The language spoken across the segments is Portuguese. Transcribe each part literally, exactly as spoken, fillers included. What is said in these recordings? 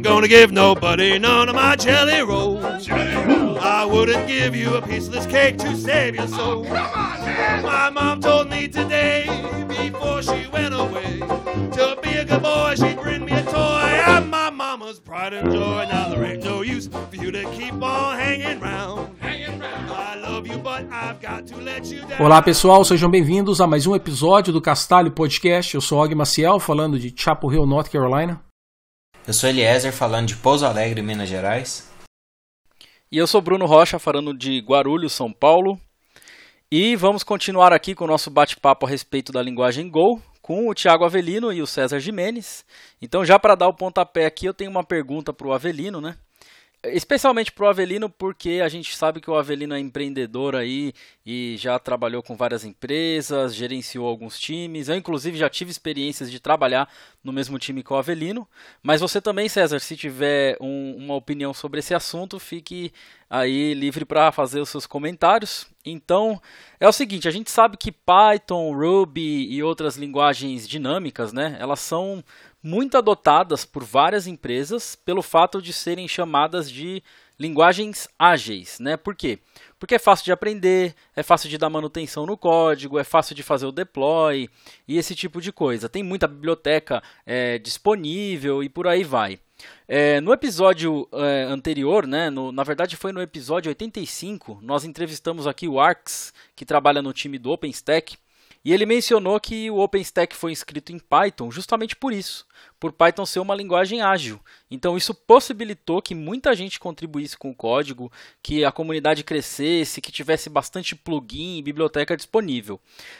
gonna give nobody none of my jelly rolls. I wouldn't give you a piece of this cake to save your soul. My mom told me today, before she went away, to be a good boy, she'd bring me a toy. I'm my mama's pride and joy. Now there ain't no use for you to keep on hanging round. I love you, but I've got to let you down. Olá pessoal, sejam bem-vindos a mais um episódio do Castalho Podcast. Eu sou Og Maciel, falando de Chapel Hill, North Carolina. Eu sou Eliezer, falando de Pouso Alegre, Minas Gerais. E eu sou Bruno Rocha, falando de Guarulhos, São Paulo. E vamos continuar aqui com o nosso bate-papo a respeito da linguagem Go, com o Thiago Avelino e o César Jimenez. Então, já para dar o pontapé aqui, eu tenho uma pergunta para o Avelino, né? Especialmente para o Avelino, porque a gente sabe que o Avelino é empreendedor aí e já trabalhou com várias empresas, gerenciou alguns times. Eu, inclusive, já tive experiências de trabalhar no mesmo time que o Avelino. Mas você também, César, se tiver um, uma opinião sobre esse assunto, fique aí livre para fazer os seus comentários. Então, é o seguinte, a gente sabe que Python, Ruby e outras linguagens dinâmicas, né, elas são muito adotadas por várias empresas pelo fato de serem chamadas de linguagens ágeis, né? Por quê? Porque é fácil de aprender, é fácil de dar manutenção no código, é fácil de fazer o deploy e esse tipo de coisa. Tem muita biblioteca é, disponível e por aí vai. É, no episódio é, anterior, né, no, na verdade foi no episódio oitenta e cinco, nós entrevistamos aqui o Arx, que trabalha no time do OpenStack, e ele mencionou que o OpenStack foi escrito em Python justamente por isso, por Python ser uma linguagem ágil. Então isso possibilitou que muita gente contribuísse com o código, que a comunidade crescesse, que tivesse bastante plugin e biblioteca disponível.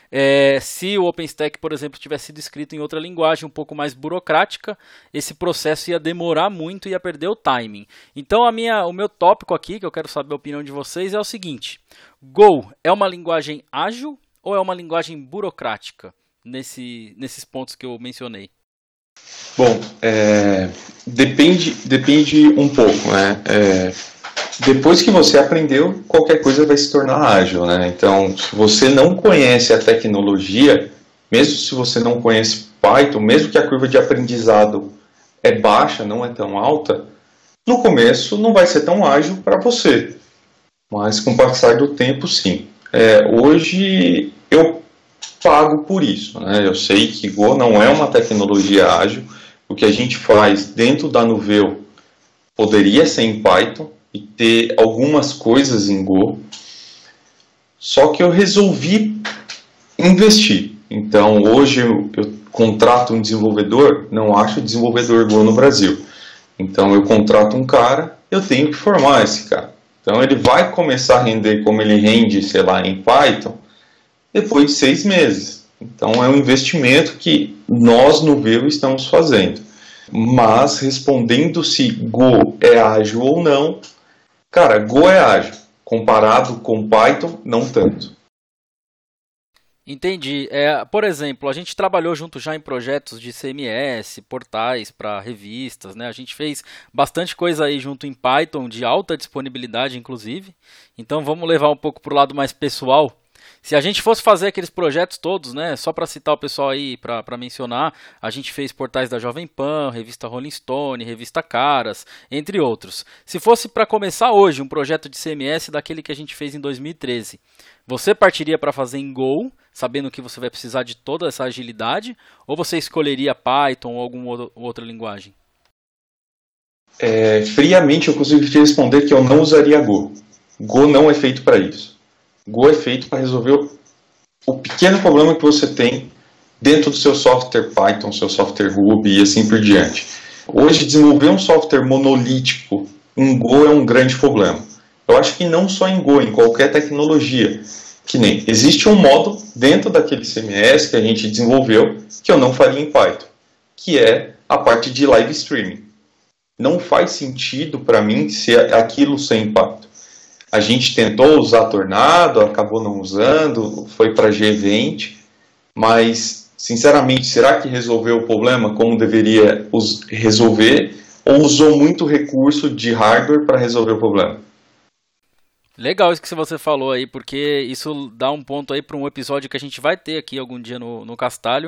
É, se o OpenStack, por exemplo, tivesse sido escrito em outra linguagem um pouco mais burocrática, esse processo ia demorar muito e ia perder o timing. Então a minha, o meu tópico aqui, que eu quero saber a opinião de vocês, é o seguinte: Go é uma linguagem ágil ou é uma linguagem burocrática nesse, nesses pontos que eu mencionei? Bom, é, depende, depende um pouco, né? É, depois que você aprendeu, qualquer coisa vai se tornar ágil, né? Então, se você não conhece a tecnologia, mesmo se você não conhece Python, mesmo que a curva de aprendizado é baixa, não é tão alta, no começo não vai ser tão ágil para você, mas com o passar do tempo, sim. É, hoje eu pago por isso, né? Eu sei que Go não é uma tecnologia ágil. O que a gente faz dentro da Nuveu poderia ser em Python e ter algumas coisas em Go, só que eu resolvi investir. Então hoje eu, eu contrato um desenvolvedor, não acho desenvolvedor Go no Brasil. Então eu contrato um cara, eu tenho que formar esse cara. Então ele vai começar a render como ele rende, sei lá, em Python, depois de seis meses. Então é um investimento que nós no Nuveu estamos fazendo. Mas respondendo se Go é ágil ou não, cara, Go é ágil. Comparado com Python, não tanto. Entendi. É, por exemplo, a gente trabalhou junto já em projetos de C M S, portais para revistas, né? A gente fez bastante coisa aí junto em Python, de alta disponibilidade, inclusive. Então vamos levar um pouco para o lado mais pessoal. Se a gente fosse fazer aqueles projetos todos, né, só para citar o pessoal aí, para mencionar, a gente fez portais da Jovem Pan, revista Rolling Stone, revista Caras, entre outros. Se fosse para começar hoje um projeto de C M S daquele que a gente fez em dois mil e treze, você partiria para fazer em Go, sabendo que você vai precisar de toda essa agilidade, ou você escolheria Python ou alguma outra linguagem? É, friamente eu consigo te responder que eu não usaria Go. Go não é feito para isso. Go é feito para resolver o, o pequeno problema que você tem dentro do seu software Python, seu software Ruby e assim por diante. Hoje, desenvolver um software monolítico em Go é um grande problema. Eu acho que não só em Go, em qualquer tecnologia. Que nem, existe um módulo dentro daquele C M S que a gente desenvolveu que eu não faria em Python, que é a parte de live streaming. Não faz sentido para mim ser aquilo sem Python. A gente tentou usar Tornado, acabou não usando, foi para G vinte, mas, sinceramente, será que resolveu o problema como deveria resolver, ou usou muito recurso de hardware para resolver o problema? Legal isso que você falou aí, porque isso dá um ponto aí para um episódio que a gente vai ter aqui algum dia no, no Castalho,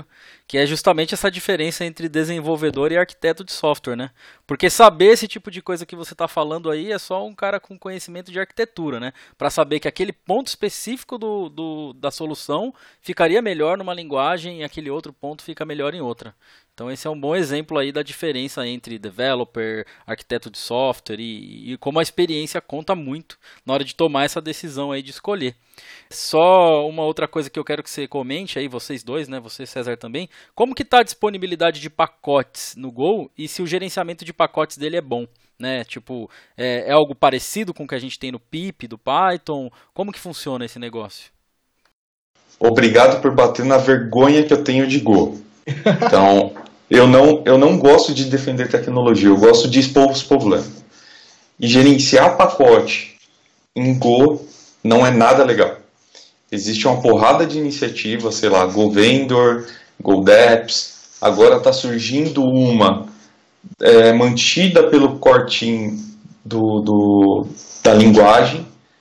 que é justamente essa diferença entre desenvolvedor e arquiteto de software, né? Porque saber esse tipo de coisa que você está falando aí é só um cara com conhecimento de arquitetura, né? Para saber que aquele ponto específico do, do, da solução ficaria melhor numa linguagem e aquele outro ponto fica melhor em outra. Então esse é um bom exemplo aí da diferença entre developer, arquiteto de software e, e como a experiência conta muito na hora de tomar essa decisão aí de escolher. Só uma outra coisa que eu quero que você comente aí, vocês dois, né, você César também, como que está a disponibilidade de pacotes no Go e se o gerenciamento de pacotes dele é bom, né? Tipo, é, é algo parecido com o que a gente tem no pip do Python? Como que funciona esse negócio? Obrigado por bater na vergonha que eu tenho de Go. Então, eu não, eu não gosto de defender tecnologia, eu gosto de expor os problemas. E gerenciar pacote em Go não é nada legal. Existe uma porrada de iniciativas, sei lá, GoVendor, GoDapps, agora está surgindo uma é, mantida pelo core team do, do, da linguagem,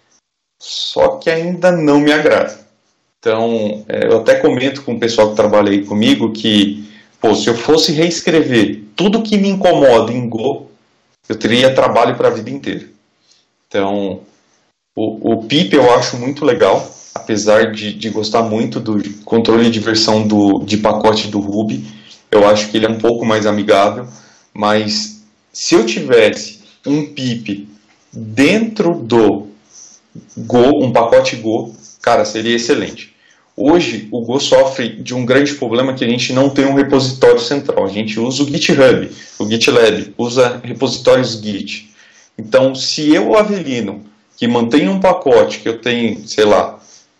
só que ainda não me agrada. Então, é, eu até comento com o pessoal que trabalha aí comigo que, pô, se eu fosse reescrever tudo que me incomoda em Go, eu teria trabalho para a vida inteira. Então, o, o pip eu acho muito legal, apesar de, de gostar muito do controle de versão do, de pacote do Ruby. Eu acho que ele é um pouco mais amigável, mas se eu tivesse um pip dentro do Go, um pacote Go, cara, seria excelente. Hoje, o Go sofre de um grande problema que a gente não tem um repositório central. A gente usa o GitHub, o GitLab, usa repositórios Git. Então, se eu, o Avelino, que mantém um pacote que eu tenho, sei lá,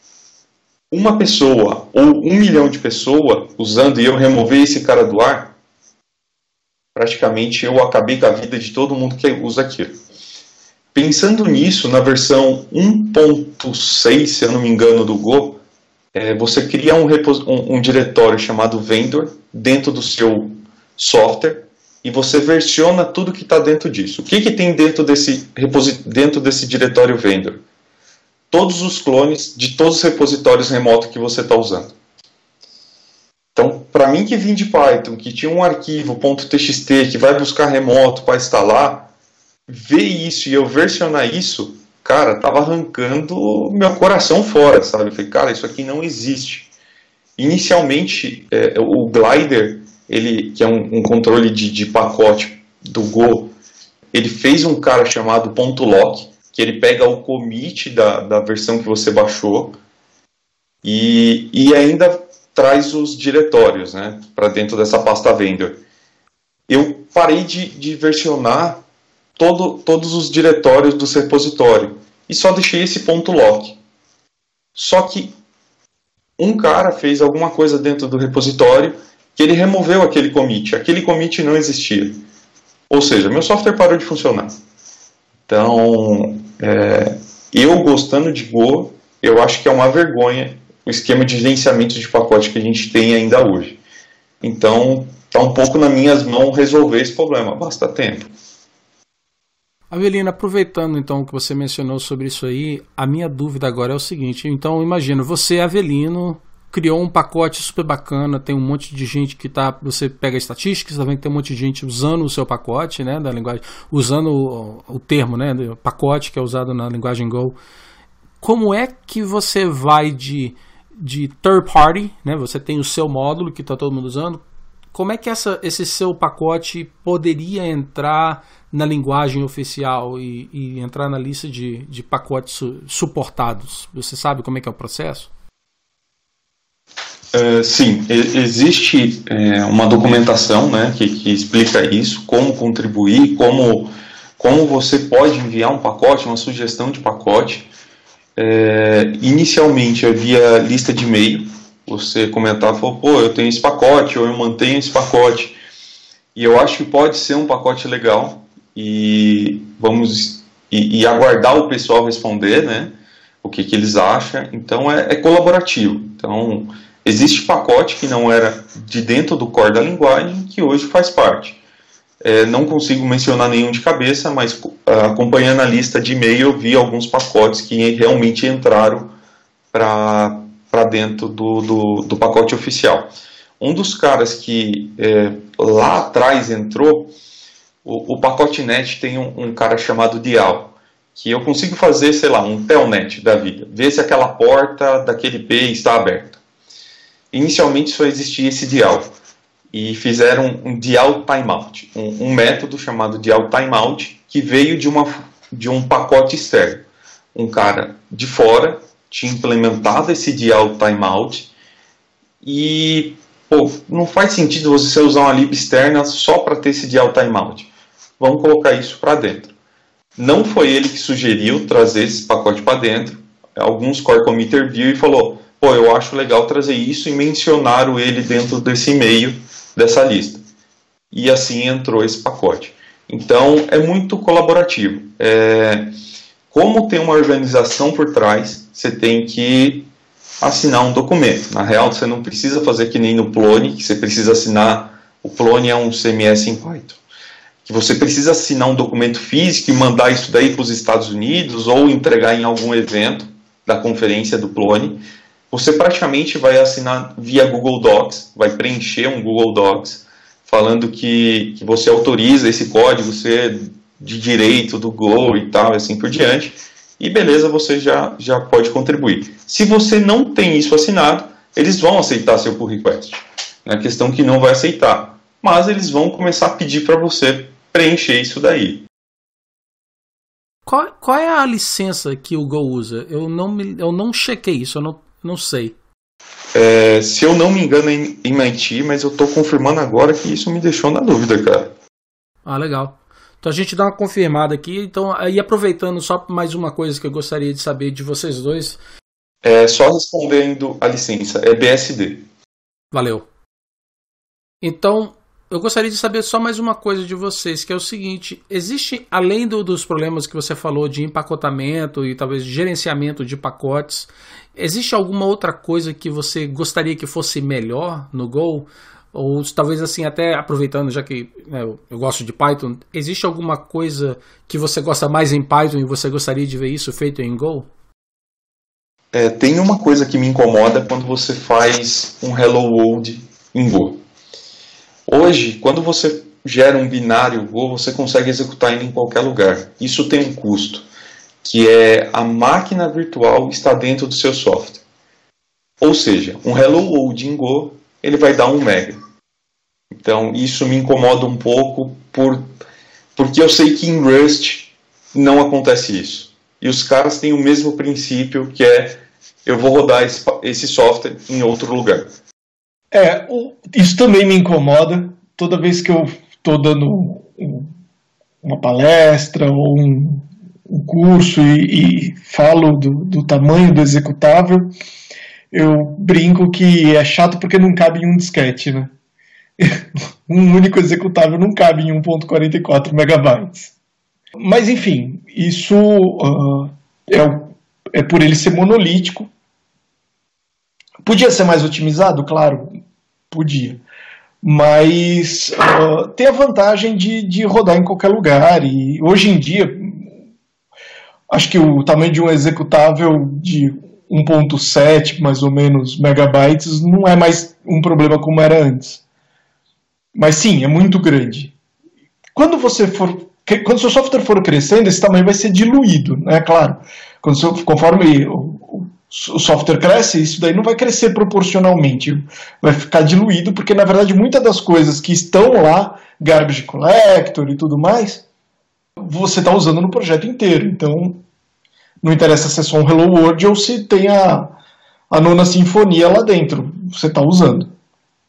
uma pessoa ou um milhão de pessoas usando e eu remover esse cara do ar, praticamente eu acabei com a vida de todo mundo que usa aquilo. Pensando nisso, na versão um ponto seis, se eu não me engano, do Go, é, você cria um, um, um diretório chamado vendor dentro do seu software e você versiona tudo que está dentro disso. O que, que tem dentro desse, dentro desse diretório vendor? Todos os clones de todos os repositórios remotos que você está usando. Então, para mim que vim de Python, que tinha um arquivo .txt que vai buscar remoto para instalar, ver isso e eu versionar isso, cara, tava arrancando meu coração fora, sabe? Eu falei, cara, isso aqui não existe. Inicialmente, é, o Glider, ele, que é um, um controle de, de pacote do Go, ele fez um cara chamado .lock, que ele pega o commit da, da versão que você baixou e, e ainda traz os diretórios, né, para dentro dessa pasta vendor. Eu parei de, de versionar Todo, todos os diretórios do repositório e só deixei esse ponto lock. Só que um cara fez alguma coisa dentro do repositório que ele removeu aquele commit. Aquele commit não existia. Ou seja, meu software parou de funcionar. Então, é, eu gostando de Go, eu acho que é uma vergonha o esquema de gerenciamento de pacote que a gente tem ainda hoje. Então, está um pouco nas minhas mãos resolver esse problema. Basta tempo. Avelino, aproveitando então o que você mencionou sobre isso aí, a minha dúvida agora é o seguinte, então imagina, você, Avelino, criou um pacote super bacana, tem um monte de gente que tá, você pega estatísticas, também tem um monte de gente usando o seu pacote, né, da linguagem, usando o, o termo, né, do pacote que é usado na linguagem Go. Como é que você vai de, de third party, né, você tem o seu módulo que está todo mundo usando, como é que essa, esse seu pacote poderia entrar na linguagem oficial e, e entrar na lista de, de pacotes su, suportados? Você sabe como é que é o processo? Uh, sim, existe é, uma documentação, né, que, que explica isso, como contribuir, como, como você pode enviar um pacote, uma sugestão de pacote. É, inicialmente havia lista de e-mail. Você comentava, falou, pô, eu tenho esse pacote, ou eu mantenho esse pacote. E eu acho que pode ser um pacote legal. E vamos e, e aguardar o pessoal responder, né? O que, que eles acham. Então é, é colaborativo. Então, existe pacote que não era de dentro do core da linguagem, que hoje faz parte. É, não consigo mencionar nenhum de cabeça, mas acompanhando a lista de e-mail, eu vi alguns pacotes que realmente entraram para para dentro do, do, do pacote oficial. Um dos caras que é, lá atrás entrou, o, o pacote net tem um, um cara chamado Dial, que eu consigo fazer, sei lá, um telnet da vida, ver se aquela porta daquele I P está aberta. Inicialmente só existia esse Dial, e fizeram um Dial Timeout, um, um método chamado Dial Timeout, que veio de, uma, de um pacote externo. Um cara de fora tinha implementado esse Dial Timeout, e pô, não faz sentido você usar uma lib externa só para ter esse Dial Timeout. Vamos colocar isso para dentro. Não foi ele que sugeriu trazer esse pacote para dentro. Alguns core committer viu e falou, pô, eu acho legal trazer isso, e mencionaram ele dentro desse e-mail dessa lista. E assim entrou esse pacote. Então é muito colaborativo. É... Como tem uma organização por trás, você tem que assinar um documento. Na real, você não precisa fazer que nem no Plone, que você precisa assinar. O Plone é um C M S em Python. Que você precisa assinar um documento físico e mandar isso daí para os Estados Unidos ou entregar em algum evento da conferência do Plone. Você praticamente vai assinar via Google Docs, vai preencher um Google Docs falando que, que você autoriza esse código ser de direito do Go e tal, e assim por diante. E beleza, você já, já pode contribuir. Se você não tem isso assinado, eles vão aceitar seu pull request. Não é questão que não vai aceitar, mas eles vão começar a pedir para você preencher isso daí. Qual, qual é a licença que o Go usa? Eu não, me, eu não chequei isso, eu não, não sei. É, se eu não me engano é em M I T, mas eu estou confirmando agora que isso me deixou na dúvida, cara. Ah, legal. Então a gente dá uma confirmada aqui. Então, aí aproveitando só mais uma coisa que eu gostaria de saber de vocês dois. É, só respondendo a licença, é B S D. Valeu. Então, eu gostaria de saber só mais uma coisa de vocês, que é o seguinte: existe, além do, dos problemas que você falou de empacotamento e talvez gerenciamento de pacotes, existe alguma outra coisa que você gostaria que fosse melhor no Go? Ou talvez assim, até aproveitando, já que né, eu, eu gosto de Python, existe alguma coisa que você gosta mais em Python e você gostaria de ver isso feito em Go? É, tem uma coisa que me incomoda quando você faz um Hello World em Go. Hoje, quando você gera um binário Go, você consegue executar ele em qualquer lugar. Isso tem um custo, que é a máquina virtual está dentro do seu software. Ou seja, um Hello World em Go, ele vai dar um mega. Então, isso me incomoda um pouco, por, porque eu sei que em Rust não acontece isso. E os caras têm o mesmo princípio, que é, eu vou rodar esse, esse software em outro lugar. É, isso também me incomoda. Toda vez que eu estou dando uma palestra ou um, um curso e, e falo do, do tamanho do executável, eu brinco que é chato porque não cabe em um disquete, né? Um único executável não cabe em um ponto quarenta e quatro megabytes. Mas enfim, isso uh, é, é por ele ser monolítico. Podia ser mais otimizado? Claro, podia. Mas uh, tem a vantagem de, de rodar em qualquer lugar. E hoje em dia, acho que o tamanho de um executável de um ponto sete, mais ou menos, megabytes, não é mais um problema como era antes. Mas sim, é muito grande. Quando você for, quando seu software for crescendo, esse tamanho vai ser diluído, né? Claro. Quando, conforme o, o software cresce, isso daí não vai crescer proporcionalmente, vai ficar diluído, porque na verdade muitas das coisas que estão lá, garbage collector e tudo mais, você está usando no projeto inteiro. Então, não interessa se é só um Hello World ou se tem a, a nona sinfonia lá dentro, você está usando.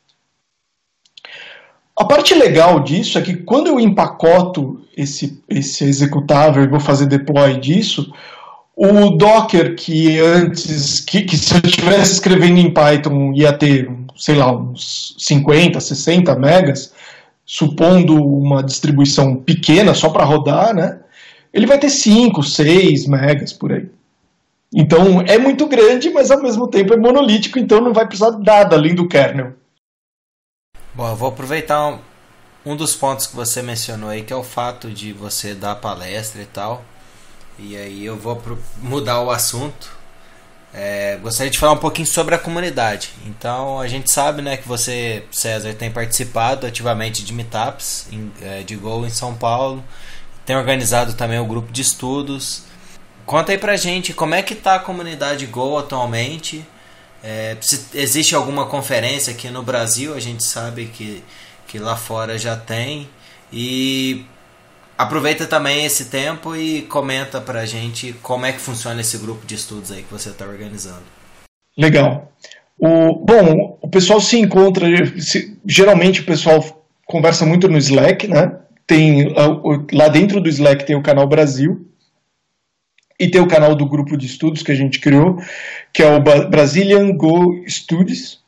A parte legal disso é que quando eu empacoto esse, esse executável e vou fazer deploy disso, o Docker que antes, que, que se eu estivesse escrevendo em Python ia ter, sei lá, uns cinquenta, sessenta megas, supondo uma distribuição pequena só para rodar, né? Ele vai ter cinco, seis megas por aí. Então é muito grande, mas ao mesmo tempo é monolítico, então não vai precisar de nada além do kernel. Bom, eu vou aproveitar um, um dos pontos que você mencionou aí, que é o fato de você dar palestra e tal. E aí eu vou pro, mudar o assunto. É, gostaria de falar um pouquinho sobre a comunidade. Então, a gente sabe, né, que você, César, tem participado ativamente de meetups em, é, de Go em São Paulo, tem organizado também o grupo de estudos. Conta aí pra gente como é que tá a comunidade Go atualmente, é, se existe alguma conferência aqui no Brasil, a gente sabe que, que lá fora já tem, e aproveita também esse tempo e comenta pra gente como é que funciona esse grupo de estudos aí que você está organizando. Legal. O, bom, o pessoal se encontra, se, geralmente o pessoal conversa muito no Slack, né? Tem, lá dentro do Slack tem o canal Brasil e tem o canal do grupo de estudos que a gente criou, que é o Brazilian Go Studies.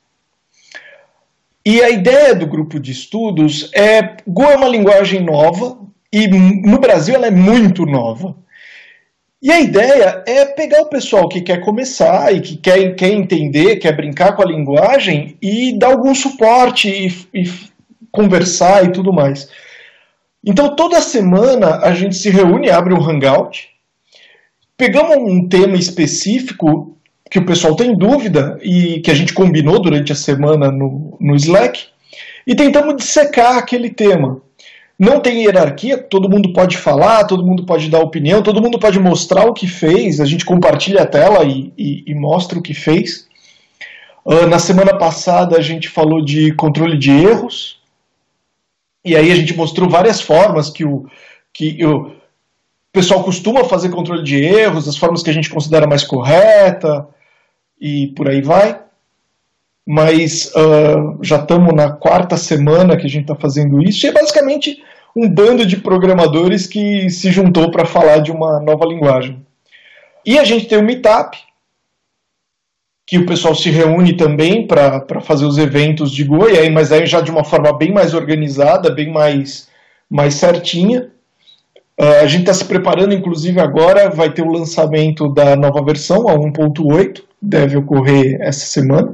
E a ideia do grupo de estudos é, Go é uma linguagem nova, e no Brasil ela é muito nova. E a ideia é pegar o pessoal que quer começar e que quer, quer entender, quer brincar com a linguagem e dar algum suporte e, e conversar e tudo mais. Então toda semana a gente se reúne, abre um hangout, pegamos um tema específico que o pessoal tem dúvida e que a gente combinou durante a semana no, no Slack e tentamos dissecar aquele tema. Não tem hierarquia, todo mundo pode falar, todo mundo pode dar opinião, todo mundo pode mostrar o que fez, a gente compartilha a tela e, e, e mostra o que fez. Uh, na semana passada a gente falou de controle de erros, e aí a gente mostrou várias formas que o, que o pessoal costuma fazer controle de erros, as formas que a gente considera mais correta, e por aí vai. Mas uh, já estamos na quarta semana que a gente está fazendo isso, e é basicamente um bando de programadores que se juntou para falar de uma nova linguagem. E a gente tem o Meetup, que o pessoal se reúne também para fazer os eventos de Go, e aí, mas aí já de uma forma bem mais organizada, bem mais, mais certinha. Uh, a gente está se preparando, inclusive agora vai ter o lançamento da nova versão, a um ponto oito, deve ocorrer essa semana.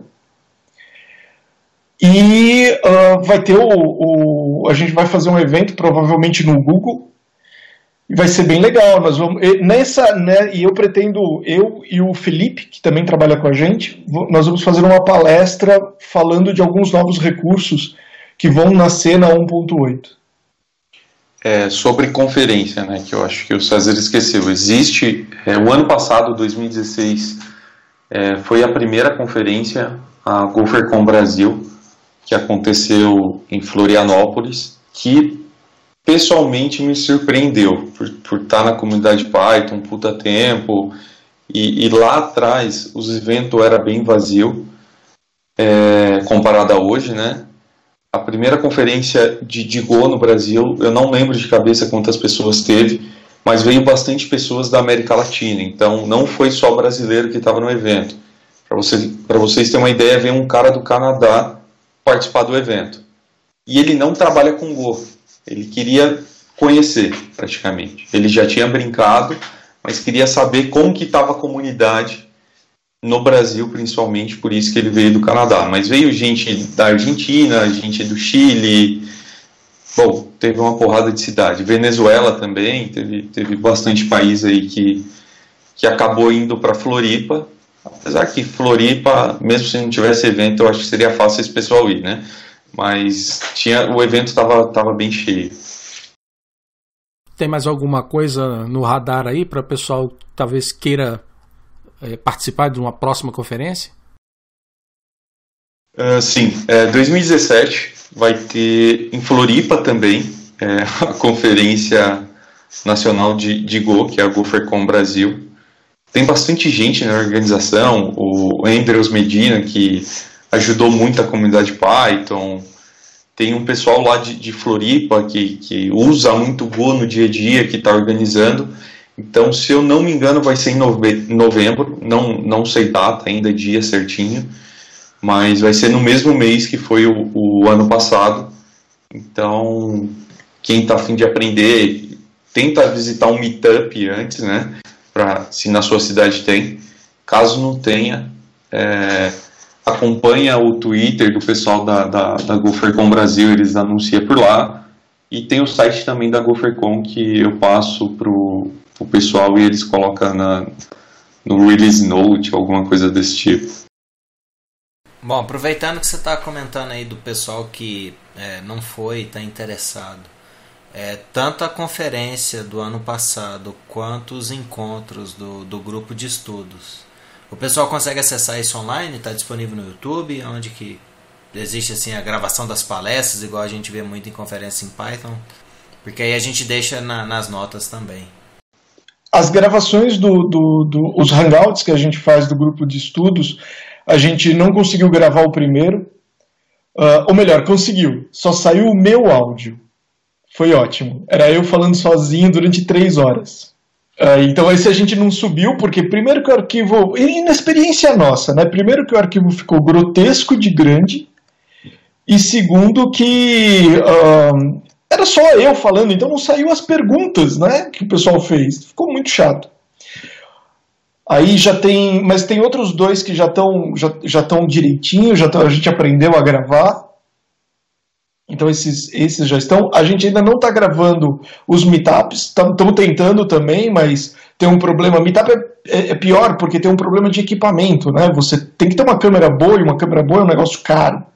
E uh, vai ter o, o. A gente vai fazer um evento provavelmente no Google. E vai ser bem legal. Nós vamos, nessa, né, e eu pretendo, eu e o Felipe, que também trabalha com a gente, nós vamos fazer uma palestra falando de alguns novos recursos que vão nascer na um ponto oito. É, sobre conferência, né, que eu acho que o César esqueceu. Existe, é, o ano passado, dois mil e dezesseis, é, foi a primeira conferência, a GopherCon Brasil, que aconteceu em Florianópolis, que pessoalmente me surpreendeu por, por estar na comunidade Python um puta tempo, e, e lá atrás os eventos eram bem vazios, é, comparado a hoje, né? A primeira conferência de, de Go no Brasil, eu não lembro de cabeça quantas pessoas teve, mas veio bastante pessoas da América Latina, então não foi só brasileiro que estava no evento. Para você, para vocês terem uma ideia, veio um cara do Canadá participar do evento. E ele não trabalha com Go. Ele queria conhecer, praticamente. Ele já tinha brincado, mas queria saber como que estava a comunidade no Brasil, principalmente, por isso que ele veio do Canadá. Mas veio gente da Argentina, gente do Chile, bom, teve uma porrada de cidade. Venezuela também, teve, teve bastante país aí que, que acabou indo para Floripa. Apesar que Floripa, mesmo se não tivesse evento, eu acho que seria fácil esse pessoal ir, né? Mas tinha, o evento estava tava bem cheio. Tem mais alguma coisa no radar aí para o pessoal talvez queira é, participar de uma próxima conferência? Uh, sim, é, dois mil e dezessete vai ter em Floripa também é, a Conferência Nacional de, de Go, que é a GopherCon Brasil. Tem bastante gente na organização, o Andrews Medina, que ajudou muito a comunidade Python, tem um pessoal lá de, de Floripa que, que usa muito Go no dia a dia, que está organizando. Então, se eu não me engano, vai ser em nove, novembro, não, não sei data ainda, dia certinho, mas vai ser no mesmo mês que foi o, o ano passado. Então, quem está a fim de aprender, tenta visitar um meetup antes, né? Pra, se na sua cidade tem. Caso não tenha, é, acompanha o Twitter do pessoal da, da, da GopherCon Brasil, eles anunciam por lá. E tem o site também da GopherCon que eu passo pro, pro pessoal e eles colocam na, no release note, alguma coisa desse tipo. Bom, aproveitando que você está comentando aí do pessoal que é, não foi, está interessado, é, tanto a conferência do ano passado quanto os encontros do, do grupo de estudos, o pessoal consegue acessar isso online? Está disponível no YouTube, onde que existe assim a gravação das palestras, igual a gente vê muito em conferência em Python, porque aí a gente deixa na, nas notas também. As gravações do, do, do os hangouts que a gente faz do grupo de estudos, a gente não conseguiu gravar o primeiro, uh, ou melhor, conseguiu, só saiu o meu áudio. Foi ótimo. Era eu falando sozinho durante três horas. Uh, então esse a gente não subiu, porque primeiro que o arquivo, inexperiência nossa, né? Primeiro que o arquivo ficou grotesco de grande, e segundo que uh, era só eu falando, então não saiu as perguntas, né, que o pessoal fez. Ficou muito chato. Aí já tem, mas tem outros dois que já estão já, já estão direitinho, já tão, a gente aprendeu a gravar. Então esses, esses já estão. A gente ainda não está gravando os meetups, estamos tentando também, mas tem um problema. Meetup é, é, é pior porque tem um problema de equipamento, né? Você tem que ter uma câmera boa, e uma câmera boa é um negócio caro.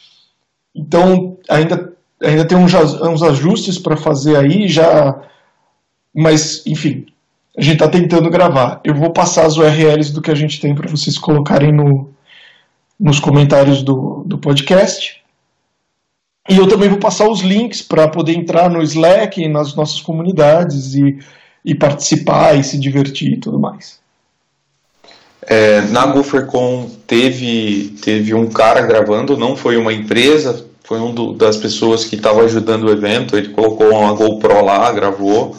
Então ainda, ainda tem uns, uns ajustes para fazer aí, já. Mas, enfim. A gente está tentando gravar. Eu vou passar as U R Ls do que a gente tem para vocês colocarem no, nos comentários do, do podcast. E eu também vou passar os links para poder entrar no Slack, nas nossas comunidades e, e participar e se divertir e tudo mais. É, na GopherCon teve, teve um cara gravando, não foi uma empresa, foi um do, das pessoas que estava ajudando o evento. Ele colocou uma GoPro lá, gravou.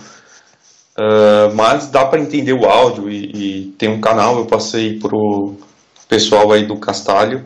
Uh, mas dá para entender o áudio e, e tem um canal, eu passei pro pessoal aí do Castalho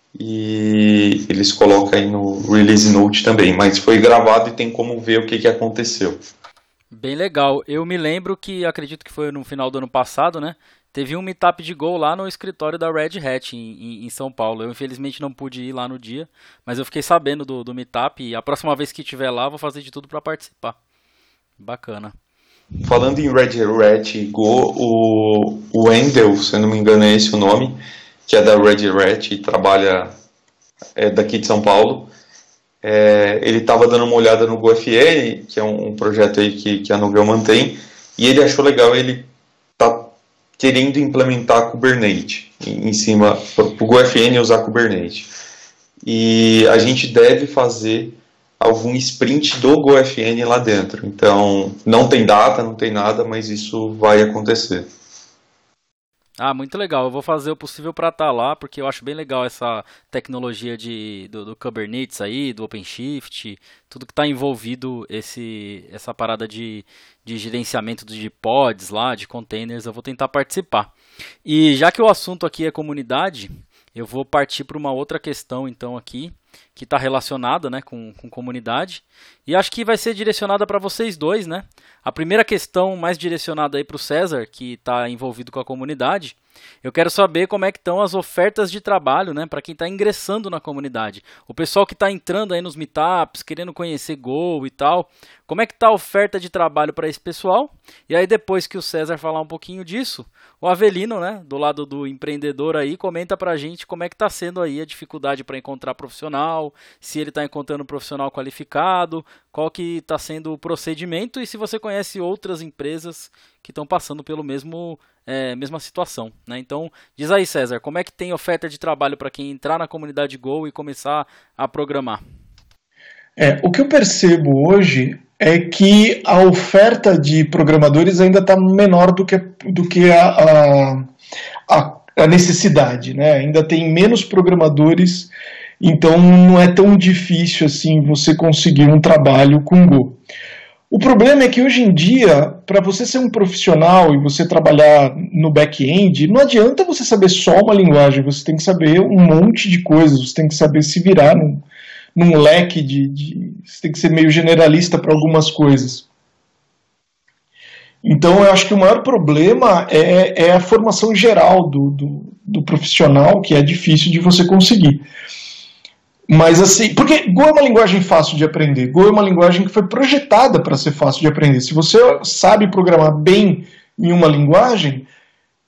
e eles colocam aí no Release Note também, mas foi gravado e tem como ver o que, que aconteceu. Bem legal. Eu me lembro que, acredito que foi no final do ano passado, né? Teve um meetup de Go lá no escritório da Red Hat em, em, em São Paulo. Eu infelizmente não pude ir lá no dia, mas eu fiquei sabendo do, do meetup e a próxima vez que estiver lá vou fazer de tudo para participar. Bacana. Falando em Red Hat e Go, o, o Wendel, se eu não me engano é esse o nome, que é da Red Hat e trabalha é, daqui de São Paulo, é, ele estava dando uma olhada no GoFN, que é um, um projeto aí que, que a Novell mantém, e ele achou legal, ele está querendo implementar Kubernetes em, em cima, para o GoFN usar Kubernetes. E a gente deve fazer algum sprint do GoFN lá dentro. Então, não tem data, não tem nada, mas isso vai acontecer. Ah, muito legal. Eu vou fazer o possível para estar lá, porque eu acho bem legal essa tecnologia de, do, do Kubernetes aí, do OpenShift, tudo que está envolvido, esse, essa parada de, de gerenciamento de pods lá, de containers, eu vou tentar participar. E já que o assunto aqui é comunidade, eu vou partir para uma outra questão então aqui, que está relacionada, né, com, com comunidade, e acho que vai ser direcionada para vocês dois, né? A primeira questão mais direcionada aí para o César, que está envolvido com a comunidade, eu quero saber como é que estão as ofertas de trabalho, né, para quem está ingressando na comunidade. O pessoal que está entrando aí nos meetups, querendo conhecer Go e tal, como é que está a oferta de trabalho para esse pessoal? E aí depois que o César falar um pouquinho disso, o Avelino, né, do lado do empreendedor aí, comenta para a gente como é que está sendo aí a dificuldade para encontrar profissional, se ele está encontrando um profissional qualificado, qual que está sendo o procedimento e se você conhece outras empresas que estão passando pelo mesmo é, mesma situação, né? Então, diz aí, César, como é que tem oferta de trabalho para quem entrar na comunidade Go e começar a programar? É, o que eu percebo hoje é que a oferta de programadores ainda está menor do que, do que a, a, a, a necessidade, né? Ainda tem menos programadores, então não é tão difícil assim você conseguir um trabalho com Go. O problema é que hoje em dia, para você ser um profissional e você trabalhar no back-end, não adianta você saber só uma linguagem, você tem que saber um monte de coisas, você tem que saber se virar num, num leque de, de... Você tem que ser meio generalista para algumas coisas. Então eu acho que o maior problema é, é a formação geral do, do, do profissional, que é difícil de você conseguir. Mas assim, porque Go é uma linguagem fácil de aprender. Go é uma linguagem que foi projetada para ser fácil de aprender. Se você sabe programar bem em uma linguagem,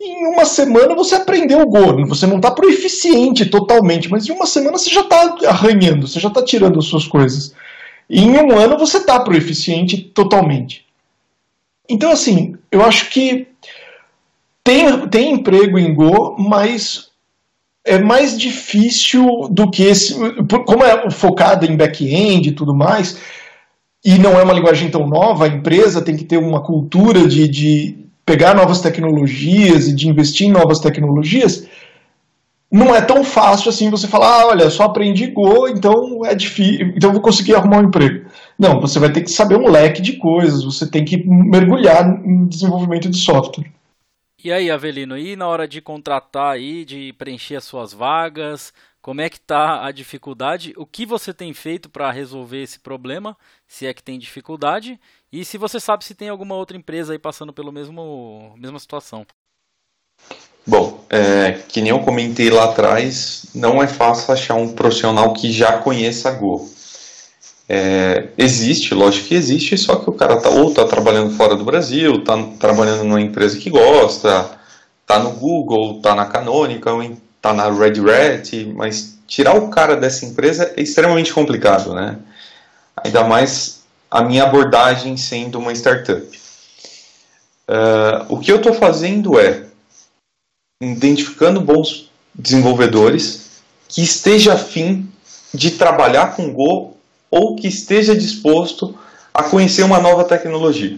em uma semana você aprendeu o Go. Você não está proeficiente totalmente, mas em uma semana você já está arranhando, você já está tirando as suas coisas. E em um ano você está proeficiente totalmente. Então, assim, eu acho que tem, tem emprego em Go, mas é mais difícil do que esse... Como é focada em back-end e tudo mais, e não é uma linguagem tão nova, a empresa tem que ter uma cultura de... de pegar novas tecnologias e de investir em novas tecnologias, não é tão fácil assim você falar, ah, olha, só aprendi Go, então é difícil, então eu vou conseguir arrumar um emprego. Não, você vai ter que saber um leque de coisas, você tem que mergulhar em desenvolvimento de software. E aí, Avelino, e na hora de contratar aí, de preencher as suas vagas, como é que está a dificuldade? O que você tem feito para resolver esse problema, se é que tem dificuldade? E se você sabe se tem alguma outra empresa aí passando pela mesma situação. Bom, é, que nem eu comentei lá atrás, não é fácil achar um profissional que já conheça Go. É, existe, lógico que existe, só que o cara tá, ou está trabalhando fora do Brasil, está trabalhando numa empresa que gosta, está no Google, está na Canonical, está na Red Hat, mas tirar o cara dessa empresa é extremamente complicado, né? Ainda mais a minha abordagem sendo uma startup. Uh, o que eu estou fazendo é identificando bons desenvolvedores que esteja afim de trabalhar com Go ou que esteja disposto a conhecer uma nova tecnologia.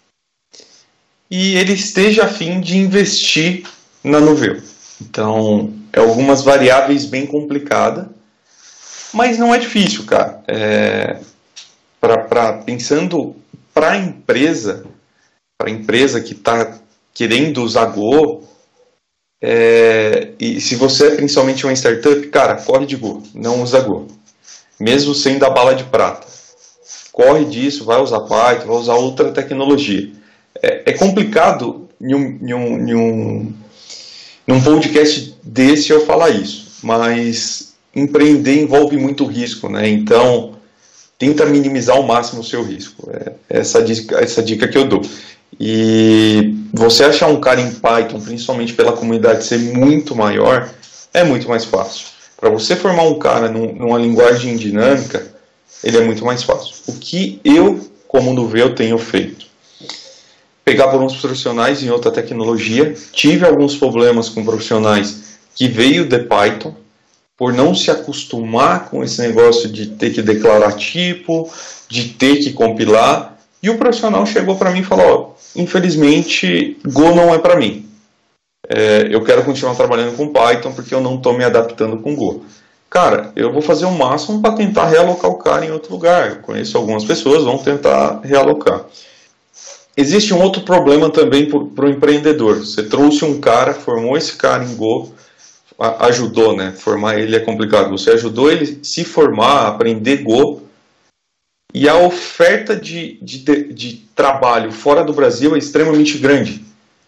E ele esteja afim de investir na Nuveu. Então, é algumas variáveis bem complicadas, mas não é difícil, cara. É, pra, pra, pensando para a empresa, para a empresa que está querendo usar Go, é, e se você é principalmente uma startup, cara, corre de Go, não usa Go. Mesmo sendo a bala de prata. Corre disso, vai usar Python, vai usar outra tecnologia. É, é complicado em um, em um, em um, num podcast desse eu falar isso, mas empreender envolve muito risco, né? Então, tenta minimizar ao máximo o seu risco. É essa dica, essa dica que eu dou. E você achar um cara em Python, principalmente pela comunidade ser muito maior, é muito mais fácil. Para você formar um cara num, numa linguagem dinâmica, ele é muito mais fácil. O que eu, como Nuveu, tenho feito? Pegar bons profissionais em outra tecnologia. Tive alguns problemas com profissionais que veio de Python, por não se acostumar com esse negócio de ter que declarar tipo, de ter que compilar. E o profissional chegou para mim e falou, oh, infelizmente, Go não é para mim. É, eu quero continuar trabalhando com Python porque eu não estou me adaptando com Go. Cara, eu vou fazer o máximo para tentar realocar o cara em outro lugar. Eu conheço algumas pessoas, vão tentar realocar. Existe um outro problema também para o empreendedor. Você trouxe um cara, formou esse cara em Go, ajudou, né? Formar ele é complicado. Você ajudou ele a se formar, aprender Go, e a oferta de, de, de trabalho fora do Brasil é extremamente grande.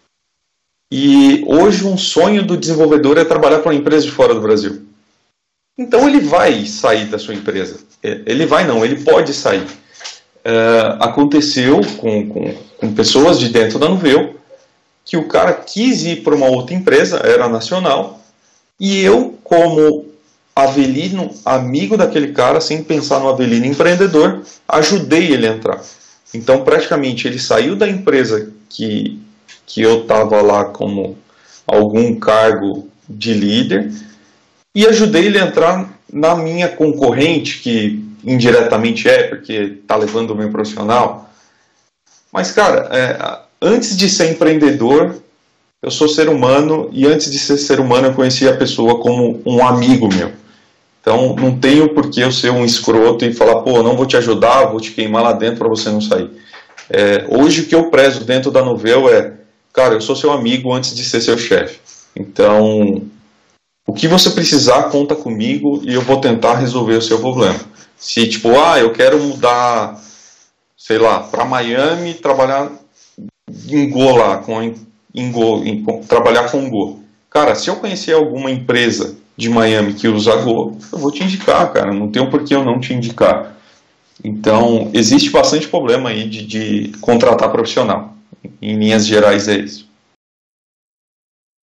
E hoje um sonho do desenvolvedor é trabalhar para uma empresa de fora do Brasil. Então ele vai sair da sua empresa. Ele vai não, ele pode sair. Uh, aconteceu com, com, com pessoas de dentro da Nuveu que o cara quis ir para uma outra empresa, era nacional, e eu, como Avelino, amigo daquele cara, sem pensar no Avelino empreendedor, ajudei ele a entrar. Então praticamente ele saiu da empresa que que eu estava lá como algum cargo de líder, e ajudei ele a entrar na minha concorrente, que indiretamente é, porque está levando o meu profissional. Mas, cara, é, antes de ser empreendedor, eu sou ser humano, e antes de ser ser humano, eu conheci a pessoa como um amigo meu. Então, não tenho por que eu ser um escroto e falar, pô, não vou te ajudar, vou te queimar lá dentro para você não sair. É, hoje, o que eu prezo dentro da Nuveu é, cara, eu sou seu amigo antes de ser seu chefe. Então, o que você precisar, conta comigo e eu vou tentar resolver o seu problema. Se, tipo, ah, eu quero mudar, sei lá, para Miami, trabalhar em Go lá, com, em Go, em, trabalhar com Go. Cara, se eu conhecer alguma empresa de Miami que usa Go, eu vou te indicar, cara. Não tem por que eu não te indicar. Então, existe bastante problema aí de, de contratar profissional. Em linhas gerais é isso.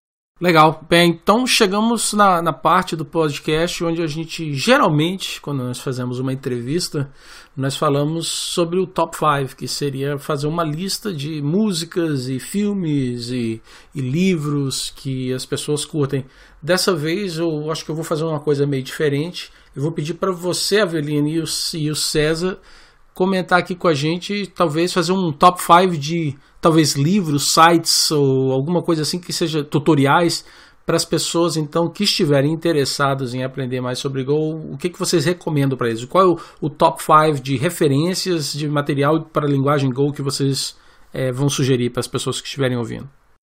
Legal. Bem, então chegamos na, na parte do podcast onde a gente, geralmente, quando nós fazemos uma entrevista, nós falamos sobre o top cinco, que seria fazer uma lista de músicas e filmes e, e livros que as pessoas curtem. Dessa vez eu acho que eu vou fazer uma coisa meio diferente. Eu vou pedir para você, Avelino, e o, e o César comentar aqui com a gente, talvez fazer um top cinco de talvez livros, sites ou alguma coisa assim que seja tutoriais para as pessoas então que estiverem interessadas em aprender mais sobre Go. O que, que vocês recomendam para eles? Qual é o, o top cinco de referências de material para a linguagem Go que vocês é, vão sugerir para as pessoas que estiverem ouvindo?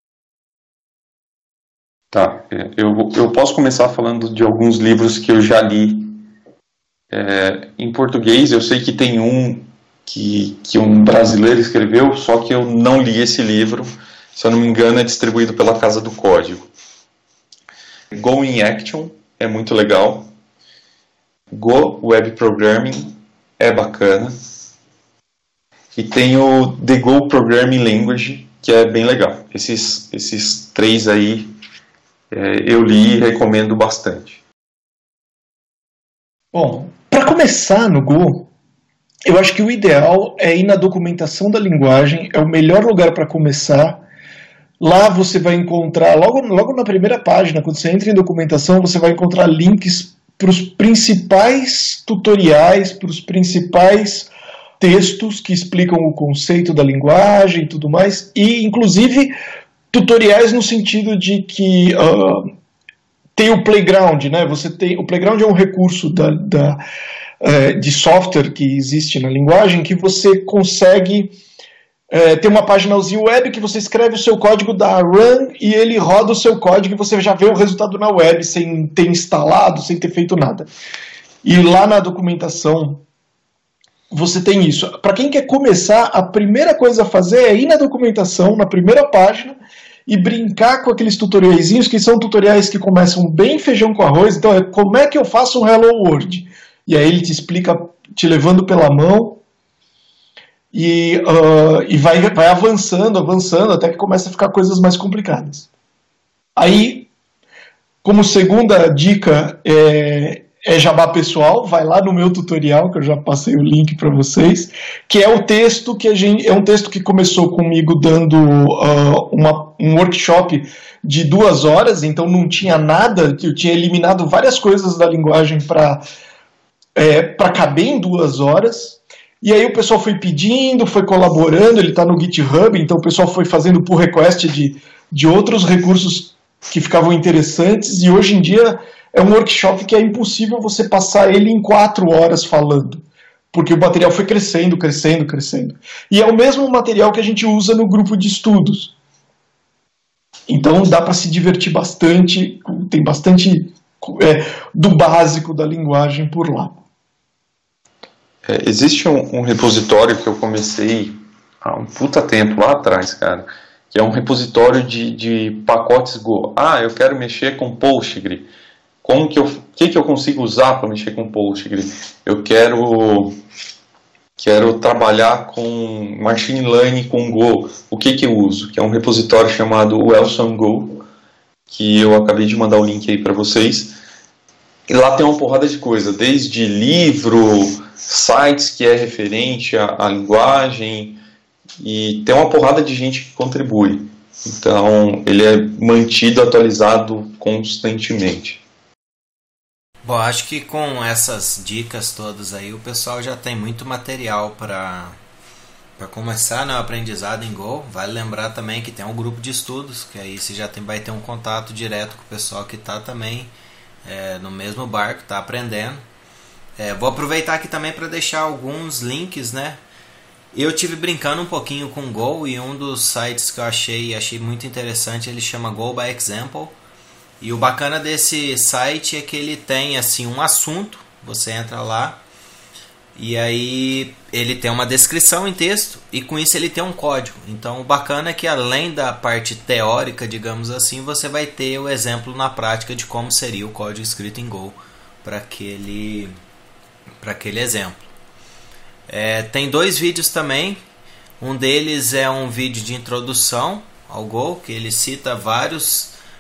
Tá, eu, eu posso começar falando de alguns livros que eu já li. É, em português eu sei que tem um que, que um brasileiro escreveu, só que eu não li esse livro, se eu não me engano é distribuído pela Casa do Código. Go in Action é muito legal, Go Web Programming é bacana, e tem o The Go Programming Language, que é bem legal. Esses, esses três aí é, eu li e recomendo bastante. Bom, para começar no Go, eu acho que o ideal é ir na documentação da linguagem, é o melhor lugar para começar. Lá você vai encontrar, logo, logo na primeira página, quando você entra em documentação, você vai encontrar links para os principais tutoriais, para os principais textos que explicam o conceito da linguagem e tudo mais, e inclusive tutoriais no sentido de que uh, tem o Playground, né? Você tem, o Playground é um recurso da, da, uh, de software que existe na linguagem que você consegue uh, ter uma páginazinha web que você escreve o seu código da run e ele roda o seu código e você já vê o resultado na web sem ter instalado, sem ter feito nada. E lá na documentação você tem isso. Para quem quer começar, a primeira coisa a fazer é ir na documentação, na primeira página, e brincar com aqueles tutoriaizinhos, que são tutoriais que começam bem feijão com arroz. Então é como é que eu faço um Hello World? E aí ele te explica, te levando pela mão, e, uh, e vai, vai avançando, avançando, até que começa a ficar coisas mais complicadas. Aí, como segunda dica, é... é jabá pessoal, vai lá no meu tutorial, que eu já passei o link para vocês, que é o texto que a gente, é um texto que começou comigo dando uh, uma, um workshop de duas horas, então não tinha nada, eu tinha eliminado várias coisas da linguagem para é, para caber em duas horas, e aí o pessoal foi pedindo, foi colaborando, ele está no GitHub, então o pessoal foi fazendo pull request de, de outros recursos que ficavam interessantes, e hoje em dia é um workshop que é impossível você passar ele em quatro horas falando, porque o material foi crescendo, crescendo, crescendo. E é o mesmo material que a gente usa no grupo de estudos. Então dá para se divertir bastante, tem bastante é, do básico da linguagem por lá. É, existe um, um repositório que eu comecei há um puta tempo lá atrás, cara, que é um repositório de, de pacotes Go. Ah, eu quero mexer com Postgre. Como que eu, que que eu consigo usar para mexer com Postgre? Eu quero, quero trabalhar com Machine Learning com Go. O que que eu uso? Que é um repositório chamado Wilson Go, que eu acabei de mandar o link aí para vocês. E lá tem uma porrada de coisa, desde livro, sites que é referente à, à linguagem, e tem uma porrada de gente que contribui. Então, ele é mantido, atualizado constantemente. Bom, acho que com essas dicas todas aí, o pessoal já tem muito material para para começar, né, o aprendizado em Go. Vale lembrar também que tem um grupo de estudos, que aí você já tem, vai ter um contato direto com o pessoal que está também é, no mesmo barco, está aprendendo. É, vou aproveitar aqui também para deixar alguns links, né? Eu tive brincando um pouquinho com Go, e um dos sites que eu achei, achei muito interessante, ele chama Go by Example. E o bacana desse site é que ele tem assim um assunto, você entra lá e aí ele tem uma descrição em texto e com isso ele tem um código. Então o bacana é que além da parte teórica, digamos assim, você vai ter o exemplo na prática de como seria o código escrito em Go para aquele, para aquele exemplo. É, tem dois vídeos também, um deles é um vídeo de introdução ao Go, que ele cita vários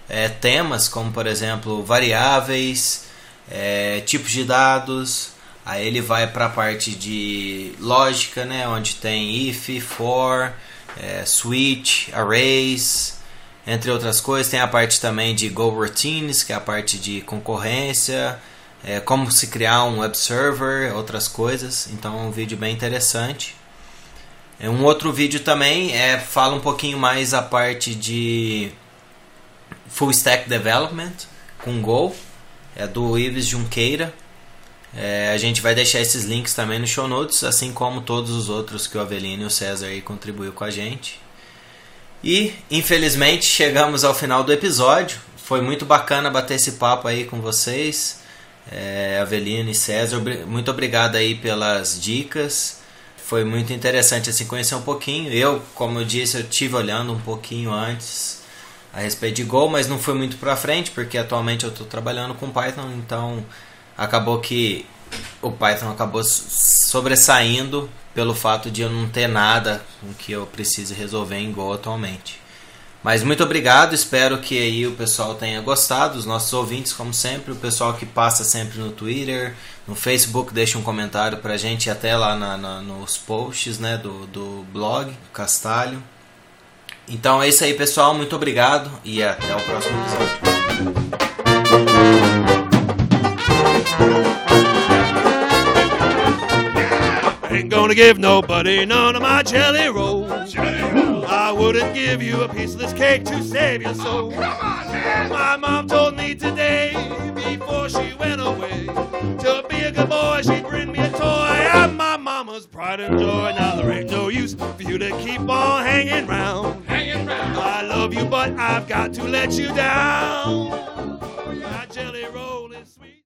é, temas, como por exemplo variáveis, é, tipos de dados. Aí ele vai para a parte de lógica, né, onde tem if, for, é, switch, arrays, entre outras coisas. Tem a parte também de Go Routines, que é a parte de concorrência, é, como se criar um web server, outras coisas. Então é um vídeo bem interessante. Um outro vídeo também é, fala um pouquinho mais a parte de Full Stack Development com Go, é do Ives Junqueira. É, a gente vai deixar esses links também no show notes, assim como todos os outros que o Avelino e o César aí contribuiu com a gente. E infelizmente chegamos ao final do episódio. Foi muito bacana bater esse papo aí com vocês, é, Avelino e César. Muito obrigado aí pelas dicas. Foi muito interessante assim conhecer um pouquinho. Eu, como eu disse, eu estive olhando um pouquinho antes a respeito de Go, mas não foi muito pra frente, porque atualmente eu estou trabalhando com Python, então acabou que o Python acabou sobressaindo pelo fato de eu não ter nada com que eu precise resolver em Go atualmente. Mas muito obrigado, espero que aí o pessoal tenha gostado, os nossos ouvintes, como sempre, o pessoal que passa sempre no Twitter, no Facebook, deixa um comentário pra gente, até lá na, na, nos posts, né, do, do blog Castalho. Então é isso aí, pessoal, muito obrigado e até o próximo episódio. Ain't gonna give nobody none of my jelly rolls. Jelly rolls. I wouldn't give you a piece of this cake to save your soul. Oh, come on, man. My mom told me today, before she went away, to be a good boy, she'd bring me a toy. I'm my mama's pride and joy. Now there ain't no use for you to keep on hanging round. Hanging round. I love you, but I've got to let you down. My jelly roll is sweet.